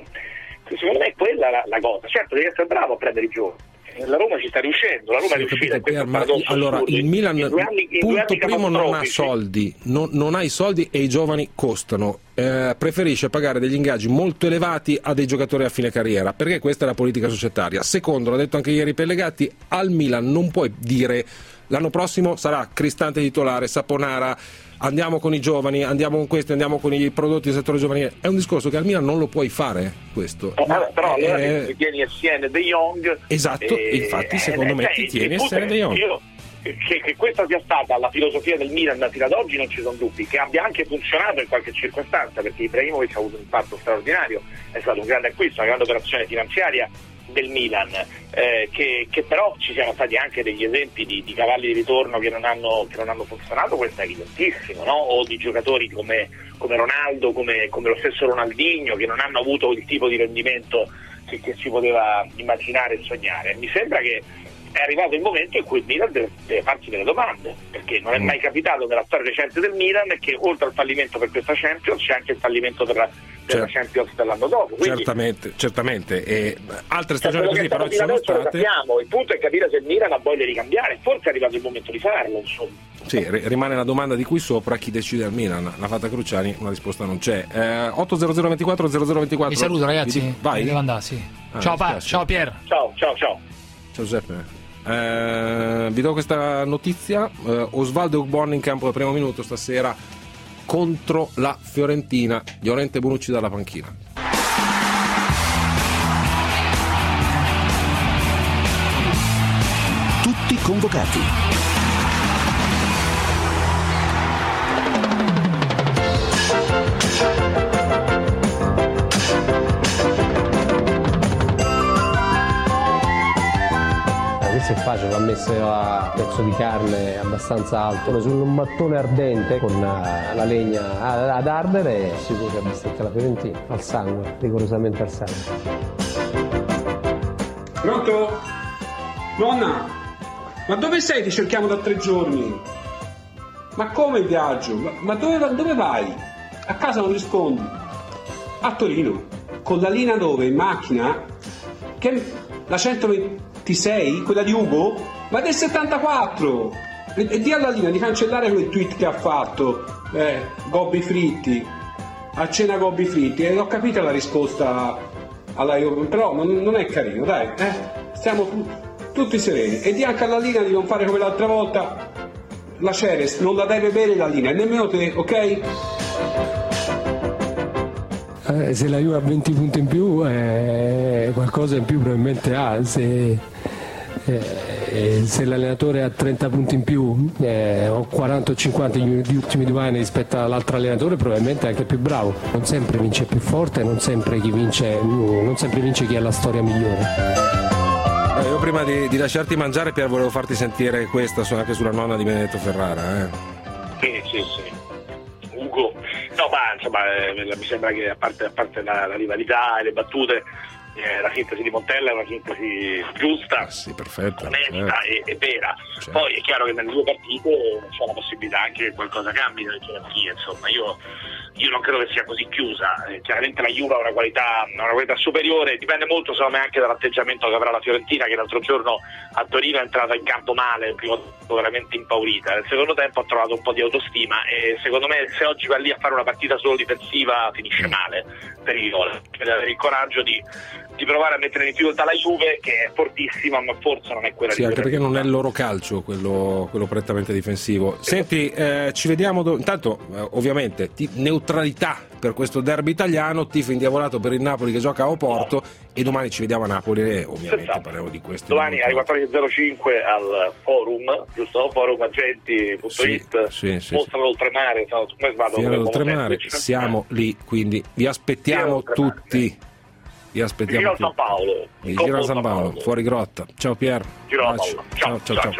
secondo me è quella la, la cosa. Certo, devi essere bravo a prendere i giovani. La Roma ci sta riuscendo, la Roma sì, è riuscita. Capite, Pier, ma allora il Milan, in due anni, in punto primo, non ha soldi, non, non ha i soldi e i giovani costano. Eh, preferisce pagare degli ingaggi molto elevati a dei giocatori a fine carriera, perché questa è la politica societaria. Secondo, l'ha detto anche ieri Pellegatti, al Milan non puoi dire l'anno prossimo sarà Cristante titolare, Saponara, andiamo con i giovani, andiamo con questi, andiamo con i prodotti del settore giovanile. È un discorso che al Milan non lo puoi fare, questo. Eh, ma, però allora eh, ti tieni Essien De Jong. Esatto, e, infatti secondo eh, me cioè, ti tieni Essien De Jong. Io, che, che questa sia stata la filosofia del Milan fino ad oggi non ci sono dubbi, che abbia anche funzionato in qualche circostanza, perché Ibrahimovic ha avuto un impatto straordinario, è stato un grande acquisto, una grande operazione finanziaria del Milan, eh, che, che però ci siano stati anche degli esempi di, di cavalli di ritorno che non hanno, che non hanno funzionato, questo è evidentissimo, no? O di giocatori come, come Ronaldo, come, come lo stesso Ronaldinho, che non hanno avuto il tipo di rendimento che, che si poteva immaginare e sognare. Mi sembra che è arrivato il momento in cui il Milan deve, deve farsi delle domande, perché non è mai capitato nella storia recente del Milan che oltre al fallimento per questa Champions c'è anche il fallimento per la, per la Champions dell'anno dopo. Quindi, certamente, certamente. E altre stagioni così però ci sono state. Lo sappiamo. Il punto è capire se il Milan ha voglia di cambiare, forse è arrivato il momento di farlo, insomma. Sì, rimane la domanda di qui sopra: chi decide al Milan? L'ha fatta Cruciani, una risposta non c'è. eh, otto zero zero ventiquattro zero zero ventiquattro. Vi saluto, ragazzi. Vi... Vai. Devo andare, sì. Ah, ciao Pa, ciao Pier. Ciao, ciao, ciao. Ciao Giuseppe. Eh, vi do questa notizia. eh, Osvaldo Ugbon in campo al primo minuto stasera contro la Fiorentina. Llorente Bonucci dalla panchina. Tutti convocati. Questo è facile, va messo a pezzo di carne abbastanza alto su un mattone ardente con la legna ad ardere, e sicuro che bestecca la Fiorentina al sangue, rigorosamente al sangue. Pronto? Nonna? Ma dove sei? Ti cerchiamo da tre giorni. Ma come viaggio? Ma, ma dove, dove vai? A casa non rispondi. A Torino. Con la linea dove? In macchina? Che... La centoventisei? Quella di Ugo? Ma del settantaquattro! E, e di alla linea di cancellare quel tweet che ha fatto. Eh, gobbi fritti. A cena gobbi fritti. E ho capito la risposta alla Juve, però non, non è carino, dai. Eh? Stiamo tutti sereni. E di anche alla linea di non fare come l'altra volta. La Ceres non la deve bere la linea, nemmeno te, ok? Eh, se la Juve ha venti punti in più, eh, qualcosa in più probabilmente ha. Se, eh, se l'allenatore ha trenta punti in più, eh, o quaranta o cinquanta gli ultimi due anni rispetto all'altro allenatore, probabilmente è anche più bravo. Non sempre vince più forte, non sempre chi vince, non sempre vince chi ha la storia migliore. Eh, io prima di, di lasciarti mangiare, Pier, volevo farti sentire questa anche sulla nonna di Benedetto Ferrara. Eh. Sì, sì, sì. Ugo. No, ma insomma, eh, mi sembra che a parte, a parte la, la rivalità e le battute, eh, la sintesi di Montella è una sintesi giusta, ah, sì, perfetta, onesta eh. e, e vera. Certo. Poi è chiaro che nelle due partite c'è la possibilità anche che qualcosa cambi nelle gerarchie, insomma, io, io non credo che sia così chiusa. Eh, chiaramente la Juve ha una qualità, una qualità superiore, dipende molto secondo me anche dall'atteggiamento che avrà la Fiorentina, che l'altro giorno a Torino è entrata in campo male, il primo tempo veramente impaurita, nel secondo tempo ha trovato un po' di autostima e secondo me se oggi va lì a fare una partita solo difensiva finisce male per il gol. Deve avere il coraggio di, di provare a mettere in difficoltà la Juve, che è fortissima, ma forse non è quella sì, di anche perché non è il loro calcio quello, quello prettamente difensivo. Senti, eh, ci vediamo do... intanto eh, ovviamente ti... neutralità per questo derby italiano, tifo indiavolato per il Napoli che gioca a Oporto, no. E domani ci vediamo a Napoli e ovviamente esatto. Parliamo di questo. Domani alle quattordici e zero cinque al forum, giusto? Forum agenti punto it, sì, sì, sì, mostra l'oltremare, come vado, l'oltremare, siamo lì, quindi vi aspettiamo tutti. Vi aspettiamo Giro a San Paolo. Giro a San Paolo, fuori grotta. Ciao Pier. Giro a ciao, ciao, ciao, ciao, ciao.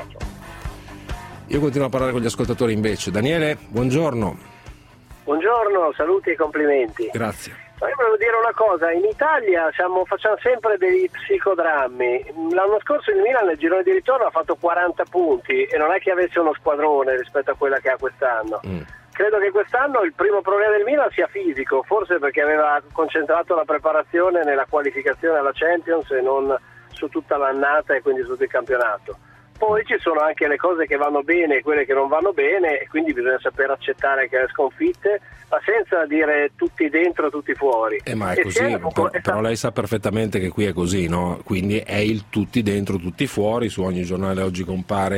Io continuo a parlare con gli ascoltatori invece. Daniele, buongiorno. Buongiorno, saluti e complimenti. Grazie. Io volevo dire una cosa, in Italia siamo, facciamo sempre dei psicodrammi. L'anno scorso il Milan nel girone di ritorno ha fatto quaranta punti e non è che avesse uno squadrone rispetto a quella che ha quest'anno. Mm. Credo che quest'anno il primo problema del Milan sia fisico, forse perché aveva concentrato la preparazione nella qualificazione alla Champions e non su tutta l'annata e quindi su tutto il campionato. Poi ci sono anche le cose che vanno bene e quelle che non vanno bene e quindi bisogna saper accettare che le sconfitte, ma senza dire tutti dentro, tutti fuori. Eh, ma è e così, è, però, è però lei sa perfettamente che qui è così, no? Quindi è il tutti dentro, tutti fuori, su ogni giornale oggi compare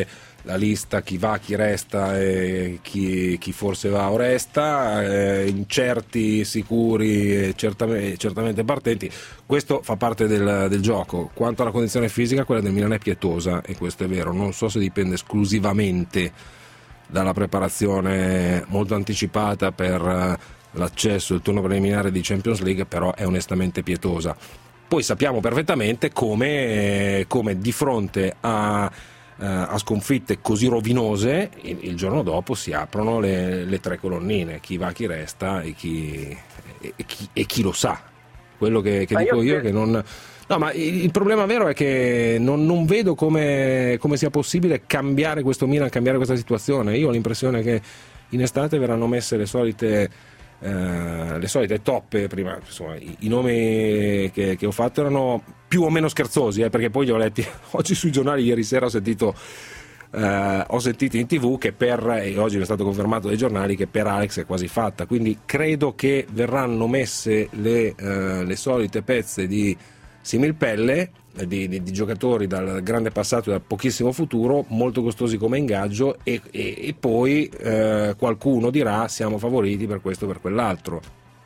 la lista, chi va, chi resta e chi, chi forse va o resta, eh, incerti, sicuri e certamente, certamente partenti. Questo fa parte del, del gioco. Quanto alla condizione fisica, quella del Milan è pietosa, e questo è vero. Non so se dipende esclusivamente dalla preparazione molto anticipata per l'accesso al turno preliminare di Champions League, però è onestamente pietosa. Poi sappiamo perfettamente come, come di fronte a a sconfitte così rovinose il, il giorno dopo si aprono le, le tre colonnine, chi va, chi resta e chi, e, e chi, e chi lo sa. Quello che, che dico io, io che non no ma il, il problema vero è che non, non vedo come, come sia possibile cambiare questo Milan, cambiare questa situazione. Io ho l'impressione che in estate verranno messe le solite Uh, le solite toppe. Prima insomma i, i nomi che, che ho fatto erano più o meno scherzosi, eh, perché poi li ho letti oggi sui giornali. Ieri sera ho sentito uh, ho sentito in tv che per, e oggi è stato confermato dai giornali, che per Alex è quasi fatta, quindi credo che verranno messe le, uh, le solite pezze di similpelle di, di, di giocatori dal grande passato e dal pochissimo futuro, molto costosi come ingaggio, e, e, e poi eh, qualcuno dirà siamo favoriti per questo o per quell'altro.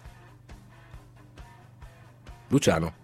Luciano.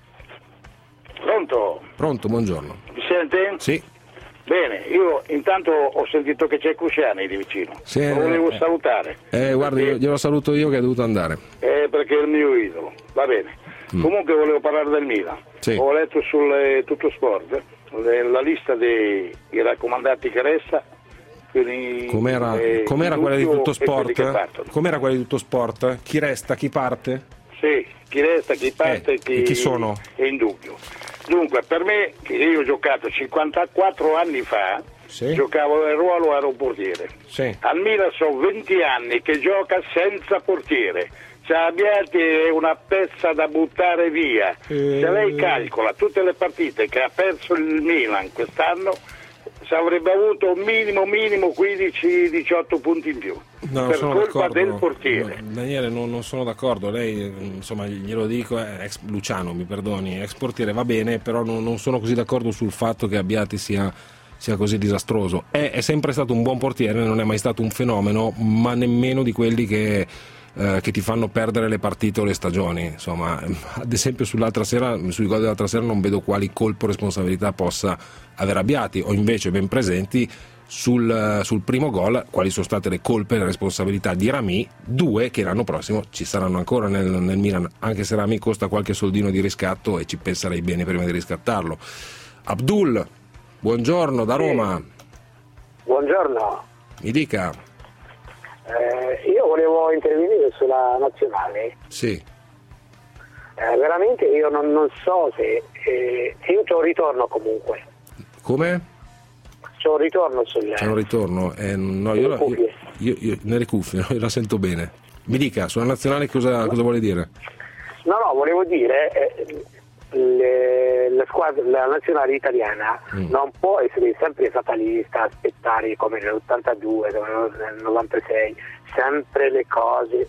Pronto? Pronto, buongiorno. Mi sente? Sì. Bene, io intanto ho sentito che c'è Cusciani di vicino, sì, lo volevo eh, salutare. Eh, guarda, io, glielo saluto io che è dovuto andare. Eh, perché è il mio idolo, va bene. Mm. Comunque volevo parlare del Milan. Sì. Ho letto sul eh, Tutto Sport le, la lista dei, dei raccomandati che resta. Quindi, com'era, eh, com'era quella di Tutto Sport? Com'era quella di Tutto Sport? Chi resta, chi parte? Sì, chi resta, chi parte, eh, chi, chi sono? È in dubbio. Dunque, per me, che io ho giocato cinquantaquattro anni fa, sì. Giocavo nel ruolo, ero un portiere. Sì. Al Milan sono venti anni che gioca senza portiere. Abbiati è una pezza da buttare via. Eh... Se lei calcola tutte le partite che ha perso il Milan quest'anno, si avrebbe avuto un minimo minimo quindici diciotto punti in più. No, per sono colpa d'accordo. del portiere. No, Daniele, non, non sono d'accordo. Lei, insomma, glielo dico, è ex Luciano, mi perdoni, ex portiere va bene, però non, non sono così d'accordo sul fatto che Abbiati sia, sia così disastroso. È, è sempre stato un buon portiere, non è mai stato un fenomeno, ma nemmeno di quelli che Eh, che ti fanno perdere le partite o le stagioni. Insomma, ad esempio sull'altra sera, sui gol dell'altra sera non vedo quali colpo responsabilità possa aver Abbiati. Ho invece ben presenti sul, sul primo gol quali sono state le colpe e le responsabilità di Rami, due che l'anno prossimo ci saranno ancora nel, nel Milan, anche se Rami costa qualche soldino di riscatto e ci penserei bene prima di riscattarlo. Abdul, buongiorno da Roma. Sì. Buongiorno. Mi dica. Eh, io volevo intervenire sulla nazionale. Sì. Eh, veramente io non, non so se eh, io c'ho un ritorno comunque. Come? C'ho un ritorno sul. C'è un ritorno? Eh, no, io, la, io, io, io nelle cuffie, io la sento bene. Mi dica, sulla nazionale cosa, cosa vuole dire? No, no, volevo dire eh, le, la squadra, la nazionale italiana mm. non può essere sempre fatalista, aspettare come nell'ottantadue, come nel novantasei, sempre le cose.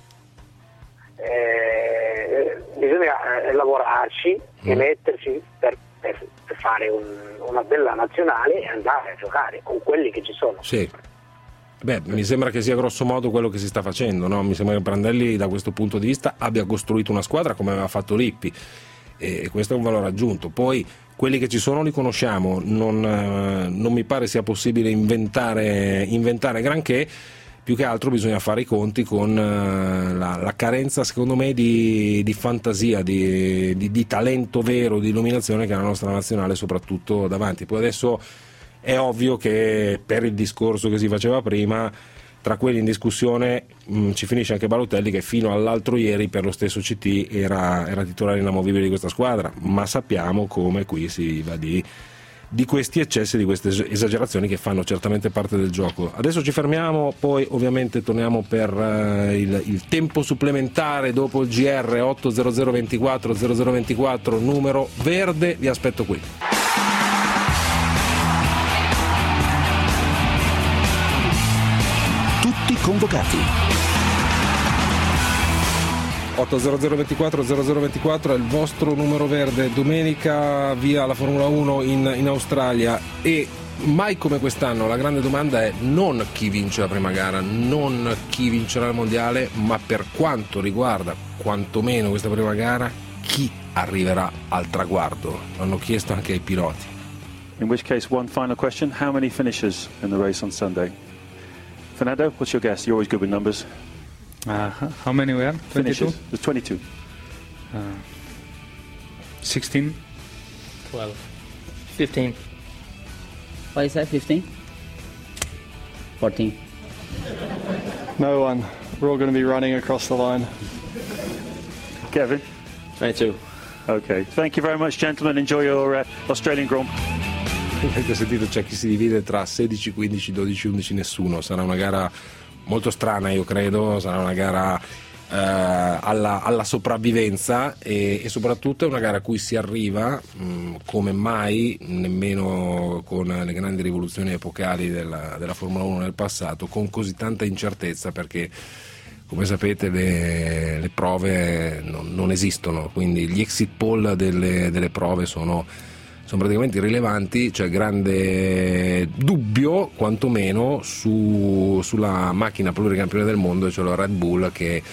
Eh, bisogna eh, lavorarci mm. e metterci per, per, per fare un, una bella nazionale e andare a giocare con quelli che ci sono. Sì. Beh, mi sembra che sia grosso modo quello che si sta facendo, no? Mi sembra che Prandelli da questo punto di vista abbia costruito una squadra come aveva fatto Lippi, e questo è un valore aggiunto. Poi quelli che ci sono li conosciamo, non, eh, non mi pare sia possibile inventare, inventare granché. Più che altro bisogna fare i conti con uh, la, la carenza, secondo me, di, di fantasia, di, di, di talento vero, di illuminazione che ha la nostra nazionale, soprattutto davanti. Poi adesso è ovvio che per il discorso che si faceva prima, tra quelli in discussione mh, ci finisce anche Balotelli, che fino all'altro ieri per lo stesso C T era, era titolare inamovibile di questa squadra, ma sappiamo come qui si va di di questi eccessi, di queste esagerazioni che fanno certamente parte del gioco. Adesso ci fermiamo, poi ovviamente torniamo per uh, il, il tempo supplementare dopo il G R. Otto zero zero ventiquattro zero zero ventiquattro numero verde, vi aspetto qui. Tutti convocati. otto zero zero ventiquattro zero zero ventiquattro è il vostro numero verde. Domenica via la Formula uno in, in Australia, e mai come quest'anno la grande domanda è non chi vince la prima gara, non chi vincerà il mondiale, ma per quanto riguarda quantomeno questa prima gara, chi arriverà al traguardo. L'hanno chiesto anche ai piloti. In which case, one final question: how many finishers in the race on Sunday? Fernando, what's your guess? You're always good with numbers. Uh, how many we have? twenty-two? Finishers. There's twenty-two. Uh, sixteen. twelve. fifteen. What is that, fifteen? fourteen. No one. We're all going to be running across the line. Kevin? twenty-two. Okay. Thank you very much, gentlemen. Enjoy your uh, Australian Grand Prix. Avete sentito, c'è chi si divide tra sedici, quindici, dodici, undici, nessuno. Sarà una gara molto strana, io credo, sarà una gara eh, alla, alla sopravvivenza e, e soprattutto è una gara a cui si arriva mh, come mai, nemmeno con le grandi rivoluzioni epocali della, della Formula uno nel passato, con così tanta incertezza, perché come sapete le, le prove non, non esistono, quindi gli exit poll delle, delle prove sono sono praticamente irrilevanti. C'è grande dubbio quantomeno su, sulla macchina pluricampione del mondo, cioè la Red Bull, che,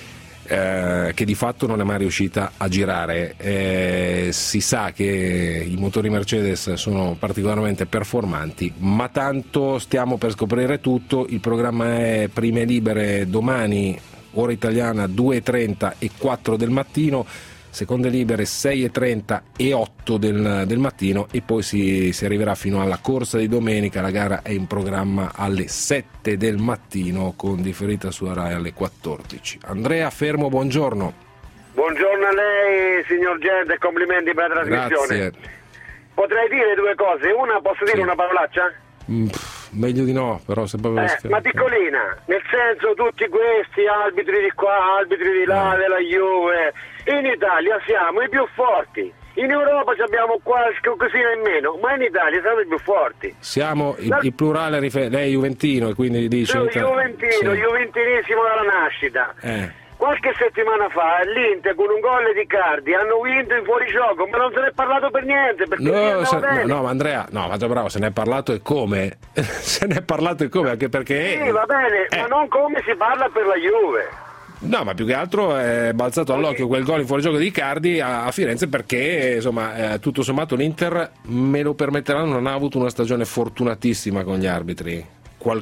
eh, che di fatto non è mai riuscita a girare. Eh, si sa che i motori Mercedes sono particolarmente performanti, ma tanto stiamo per scoprire tutto. Il programma è prime libere domani, ora italiana due e trenta e quattro del mattino, seconde libere sei e trenta e otto del, del mattino, e poi si, si arriverà fino alla corsa di domenica. La gara è in programma alle sette del mattino con differita su Rai alle quattordici. Andrea Fermo, buongiorno. Buongiorno a lei signor Gente, complimenti per la trasmissione. Grazie. Potrei dire due cose, una, posso dire sì. Una parolaccia? Mm, pff, meglio di no, però se proprio eh, ma piccolina, nel senso, tutti questi arbitri di qua, arbitri di là, eh. della Juve, in Italia siamo i più forti, in Europa abbiamo qualche cosina in meno, ma in Italia siamo i più forti. Siamo il, La... il plurale, rifer- lei è juventino e quindi dice Sono Ita- juventino, sì. Juventinissimo dalla nascita. Eh. Qualche settimana fa l'Inter con un gol di Cardi hanno vinto in fuorigioco, ma non se ne è parlato per niente, perché no, se, bene. no, no, ma Andrea, no, ma bravo, se ne è parlato e come? se ne è parlato e come, anche perché... Sì, va bene, eh. ma non come si parla per la Juve. No, ma più che altro è balzato all'occhio quel gol in fuorigioco di Icardi a, a Firenze, perché insomma eh, tutto sommato l'Inter, me lo permetteranno, non ha avuto una stagione fortunatissima con gli arbitri.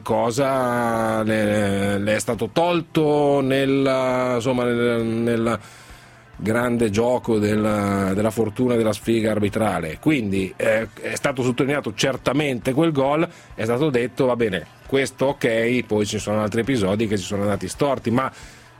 Qualcosa le, le è stato tolto nel, insomma, nel, nel grande gioco della, della fortuna e della sfiga arbitrale. Quindi eh, è stato sottolineato certamente quel gol, è stato detto va bene, questo ok, poi ci sono altri episodi che ci sono andati storti, ma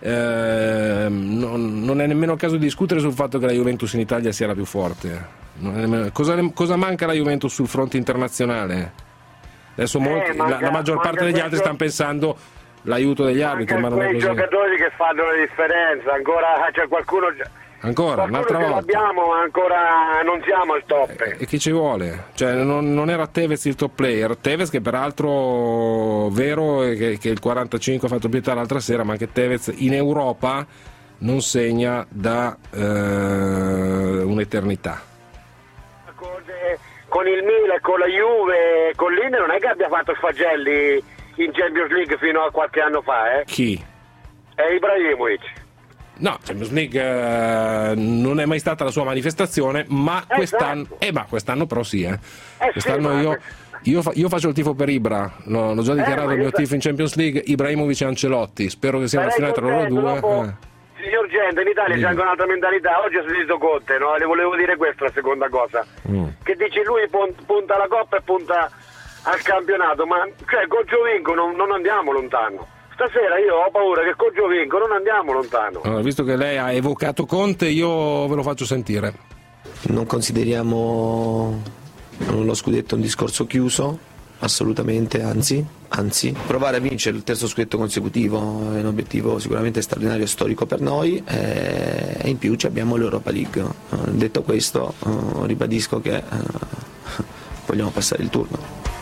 eh, non, non è nemmeno il caso di discutere sul fatto che la Juventus in Italia sia la più forte. Non è nemmeno, cosa, cosa manca la Juventus sul fronte internazionale? Adesso molti, eh, manca, la, la maggior parte degli altri stanno pensando l'aiuto degli arbitri, ma non è così. Quei giocatori che fanno la differenza, ancora c'è qualcuno, ancora qualcuno un'altra che volta l'abbiamo, ma ancora non siamo al top. E, e chi ci vuole? Cioè, non, non era Tevez il top player, Tevez che peraltro vero è che, che il quarantacinque ha fatto pietà l'altra sera, ma anche Tevez in Europa non segna da eh, un'eternità. Con il Milan, con la Juve, con l'Inter non è che abbia fatto sfagelli in Champions League fino a qualche anno fa, eh? Chi? È Ibrahimovic. No, Champions League eh, non è mai stata la sua manifestazione, ma eh, quest'anno, esatto. eh, ma quest'anno però sì, eh. eh quest'anno sì, io, ma... io, fa, io faccio il tifo per Ibra, no, l'ho già dichiarato eh, il mio io... tifo in Champions League, Ibrahimovic e Ancelotti, spero che sia una finale tra loro due. Dopo... Eh. Signor Gente, in Italia sì. c'è anche un'altra mentalità. Oggi ho sentito Conte, no? Le volevo dire questa, la seconda cosa. Mm. Che dice lui punta alla Coppa e punta al campionato, ma cioè con Giovinco non, non andiamo lontano. Stasera io ho paura che con Giovinco non andiamo lontano. Allora, visto che lei ha evocato Conte, io ve lo faccio sentire. Non consideriamo lo scudetto un discorso chiuso, assolutamente, anzi, anzi, provare a vincere il terzo scudetto consecutivo è un obiettivo sicuramente straordinario e storico per noi, e in più abbiamo l'Europa League. Detto questo, ribadisco che vogliamo passare il turno.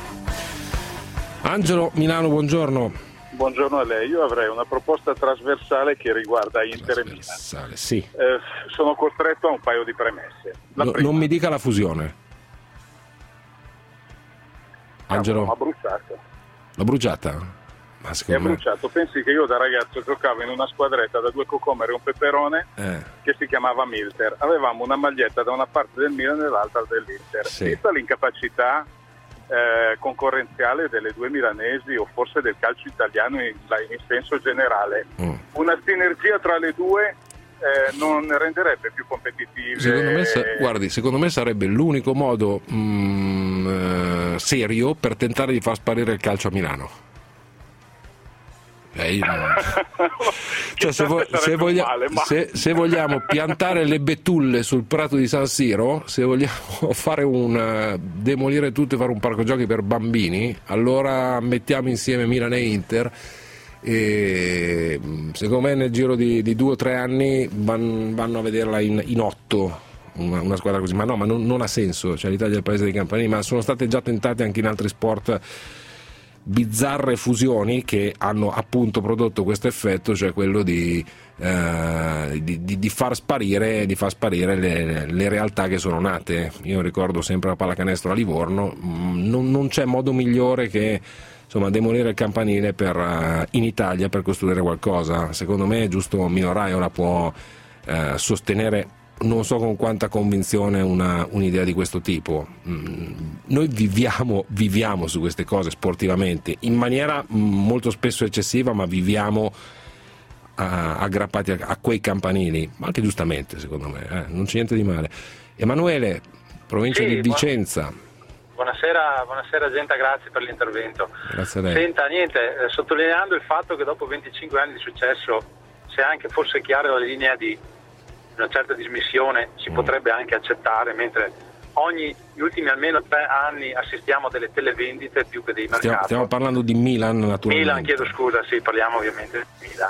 Angelo Milano, buongiorno. Buongiorno a lei, io avrei una proposta trasversale che riguarda Inter e Milan. Sì. Eh, sono costretto a un paio di premesse. La no, prima, non mi dica la fusione. Angelo? Ma bruciato. L'ha bruciata? Ma è me... bruciato. Pensi che io da ragazzo giocavo in una squadretta da due cocomeri e un peperone eh. che si chiamava Milter. Avevamo una maglietta da una parte del Milan e dall'altra dell'Inter. Sì. Vista l'incapacità eh, concorrenziale delle due milanesi o forse del calcio italiano in, in senso generale, mm. una sinergia tra le due eh, non renderebbe più competitivi. Secondo me, sa- guardi, secondo me sarebbe l'unico modo mm, eh, serio per tentare di far sparire il calcio a Milano. Eh, cioè, se, vo- se, voglia- male, ma... se, se vogliamo piantare le betulle sul prato di San Siro, se vogliamo fare un uh, demolire tutto e fare un parco giochi per bambini, allora mettiamo insieme Milan e Inter e secondo me nel giro di, di due o tre anni van- vanno a vederla in, in otto una, una squadra così, ma no, ma non, non ha senso, cioè l'Italia è il paese dei campanili, ma sono state già tentate anche in altri sport bizzarre fusioni che hanno appunto prodotto questo effetto, cioè quello di, eh, di, di, di far sparire, di far sparire le, le realtà che sono nate. Io ricordo sempre la pallacanestro a Livorno, non, non c'è modo migliore che insomma demolire il campanile per, uh, in Italia per costruire qualcosa. Secondo me giusto Mino Raiola può uh, sostenere, non so con quanta convinzione, una, un'idea di questo tipo. Mm, noi viviamo, viviamo su queste cose sportivamente in maniera mm, molto spesso eccessiva, ma viviamo a, aggrappati a, a quei campanili, ma anche giustamente secondo me, eh, non c'è niente di male. Emanuele, provincia sì, di Vicenza. Buonasera, buonasera gente, grazie per l'intervento. Grazie a lei. Senta, niente, eh, sottolineando il fatto che dopo venticinque anni di successo, se anche fosse chiara la linea di una certa dismissione, si mm. potrebbe anche accettare, mentre ogni gli ultimi almeno tre anni assistiamo a delle televendite più che dei mercati. Stiamo, stiamo parlando di Milan, naturalmente. Milan, chiedo scusa, sì, parliamo ovviamente di Milan.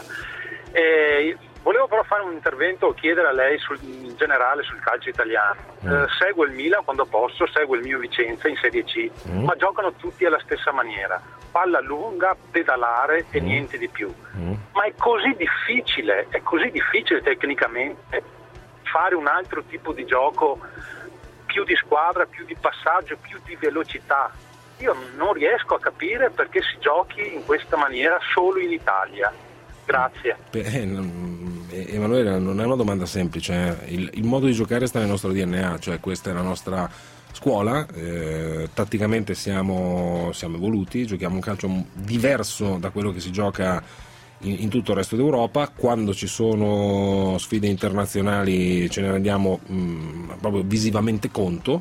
E volevo però fare un intervento, chiedere a lei sul, in generale sul calcio italiano. Mm. Eh, seguo il Milan quando posso, seguo il mio Vicenza in Serie C, mm. ma giocano tutti alla stessa maniera. Palla lunga, pedalare e mm. niente di più. Mm. Ma è così difficile, è così difficile tecnicamente fare un altro tipo di gioco, più di squadra, più di passaggio, più di velocità. Io non riesco a capire perché si giochi in questa maniera solo in Italia. Grazie. Beh, non, Emanuele, non è una domanda semplice. Eh. Il, il modo di giocare sta nel nostro D N A, cioè questa è la nostra scuola. Eh, tatticamente siamo, siamo evoluti, giochiamo un calcio diverso da quello che si gioca In, in tutto il resto d'Europa. Quando ci sono sfide internazionali ce ne rendiamo mh, proprio visivamente conto.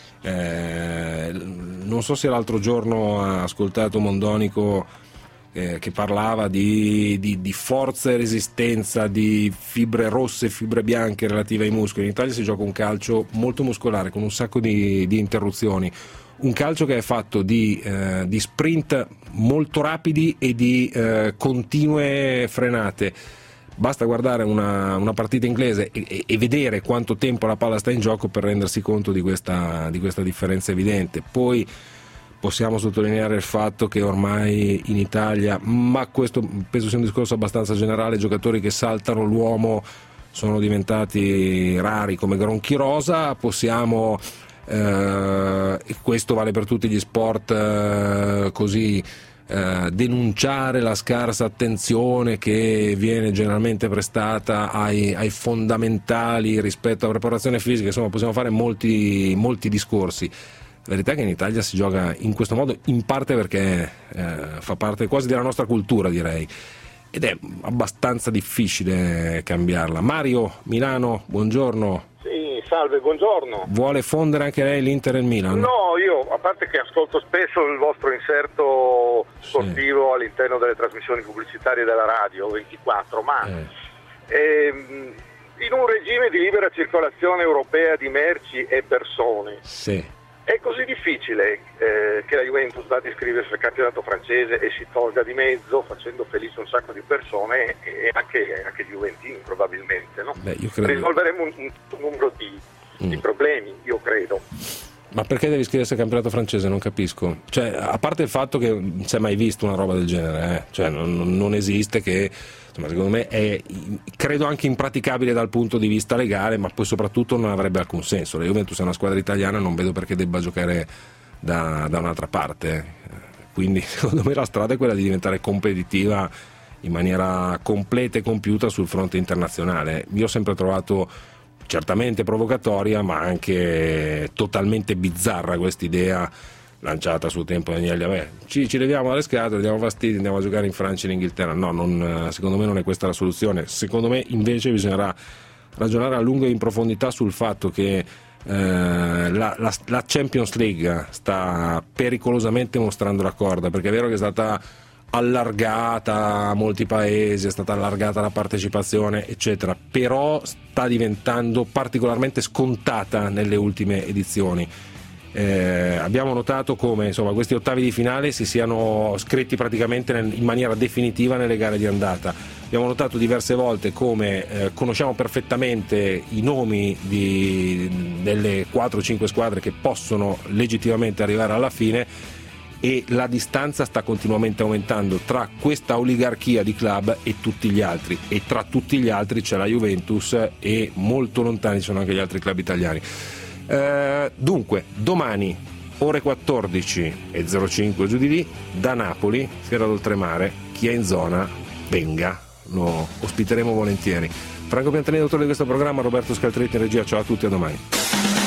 Eh, non so se l'altro giorno ha ascoltato Mondonico eh, che parlava di, di, di forza e resistenza, di fibre rosse e fibre bianche relative ai muscoli. In Italia si gioca un calcio molto muscolare con un sacco di, di interruzioni, un calcio che è fatto di, eh, di sprint molto rapidi e di eh, continue frenate. Basta guardare una, una partita inglese e, e vedere quanto tempo la palla sta in gioco per rendersi conto di questa, di questa differenza evidente. Poi possiamo sottolineare il fatto che ormai in Italia, ma questo penso sia un discorso abbastanza generale, giocatori che saltano l'uomo sono diventati rari come Gronchi Rosa. Possiamo Uh, e questo vale per tutti gli sport uh, così uh, denunciare la scarsa attenzione che viene generalmente prestata ai, ai fondamentali rispetto alla preparazione fisica. Insomma, possiamo fare molti, molti discorsi. La verità è che in Italia si gioca in questo modo in parte perché uh, fa parte quasi della nostra cultura, direi, ed è abbastanza difficile cambiarla. Mario, Milano, buongiorno. Salve, buongiorno. Vuole fondere anche lei l'Inter e il Milan? No, io, a parte che ascolto spesso il vostro inserto sportivo sì. all'interno delle trasmissioni pubblicitarie della radio ventiquattro, ma eh. ehm, in un regime di libera circolazione europea di merci e persone sì. è così difficile eh, che la Juventus vada a iscriversi al campionato francese e si tolga di mezzo, facendo felice un sacco di persone e anche, anche gli juventini probabilmente, no? Beh, io credo... risolveremo un, un numero di, mm. di problemi, io credo. Ma perché devi iscriversi al campionato francese? Non capisco. Cioè, a parte il fatto che non si è mai visto una roba del genere, eh? Cioè, non, non esiste, che insomma, secondo me è, credo anche impraticabile dal punto di vista legale, ma poi soprattutto non avrebbe alcun senso. La Juventus è una squadra italiana, non vedo perché debba giocare da, da un'altra parte. Quindi secondo me la strada è quella di diventare competitiva in maniera completa e compiuta sul fronte internazionale. Io ho sempre trovato certamente provocatoria, ma anche totalmente bizzarra quest'idea lanciata sul tempo da Agnelli. Vabbè, ci, ci leviamo dalle scatole, diamo fastidio, andiamo a giocare in Francia e in Inghilterra. No, non, secondo me non è questa la soluzione. Secondo me invece bisognerà ragionare a lungo e in profondità sul fatto che eh, la, la, la Champions League sta pericolosamente mostrando la corda, perché è vero che è stata allargata a molti paesi, è stata allargata la partecipazione eccetera, però sta diventando particolarmente scontata nelle ultime edizioni. Eh, abbiamo notato come insomma questi ottavi di finale si siano scritti praticamente nel, in maniera definitiva nelle gare di andata. Abbiamo notato diverse volte come eh, conosciamo perfettamente i nomi di, delle quattro cinque squadre che possono legittimamente arrivare alla fine, e la distanza sta continuamente aumentando tra questa oligarchia di club e tutti gli altri, e tra tutti gli altri c'è la Juventus e molto lontani sono anche gli altri club italiani. Uh, dunque, domani ore quattordici e zero cinque giù di lì, da Napoli, Fiera d'Oltremare, chi è in zona venga, lo ospiteremo volentieri. Franco Piantanini, autore di questo programma, Roberto Scaltretti in regia, ciao a tutti, a domani.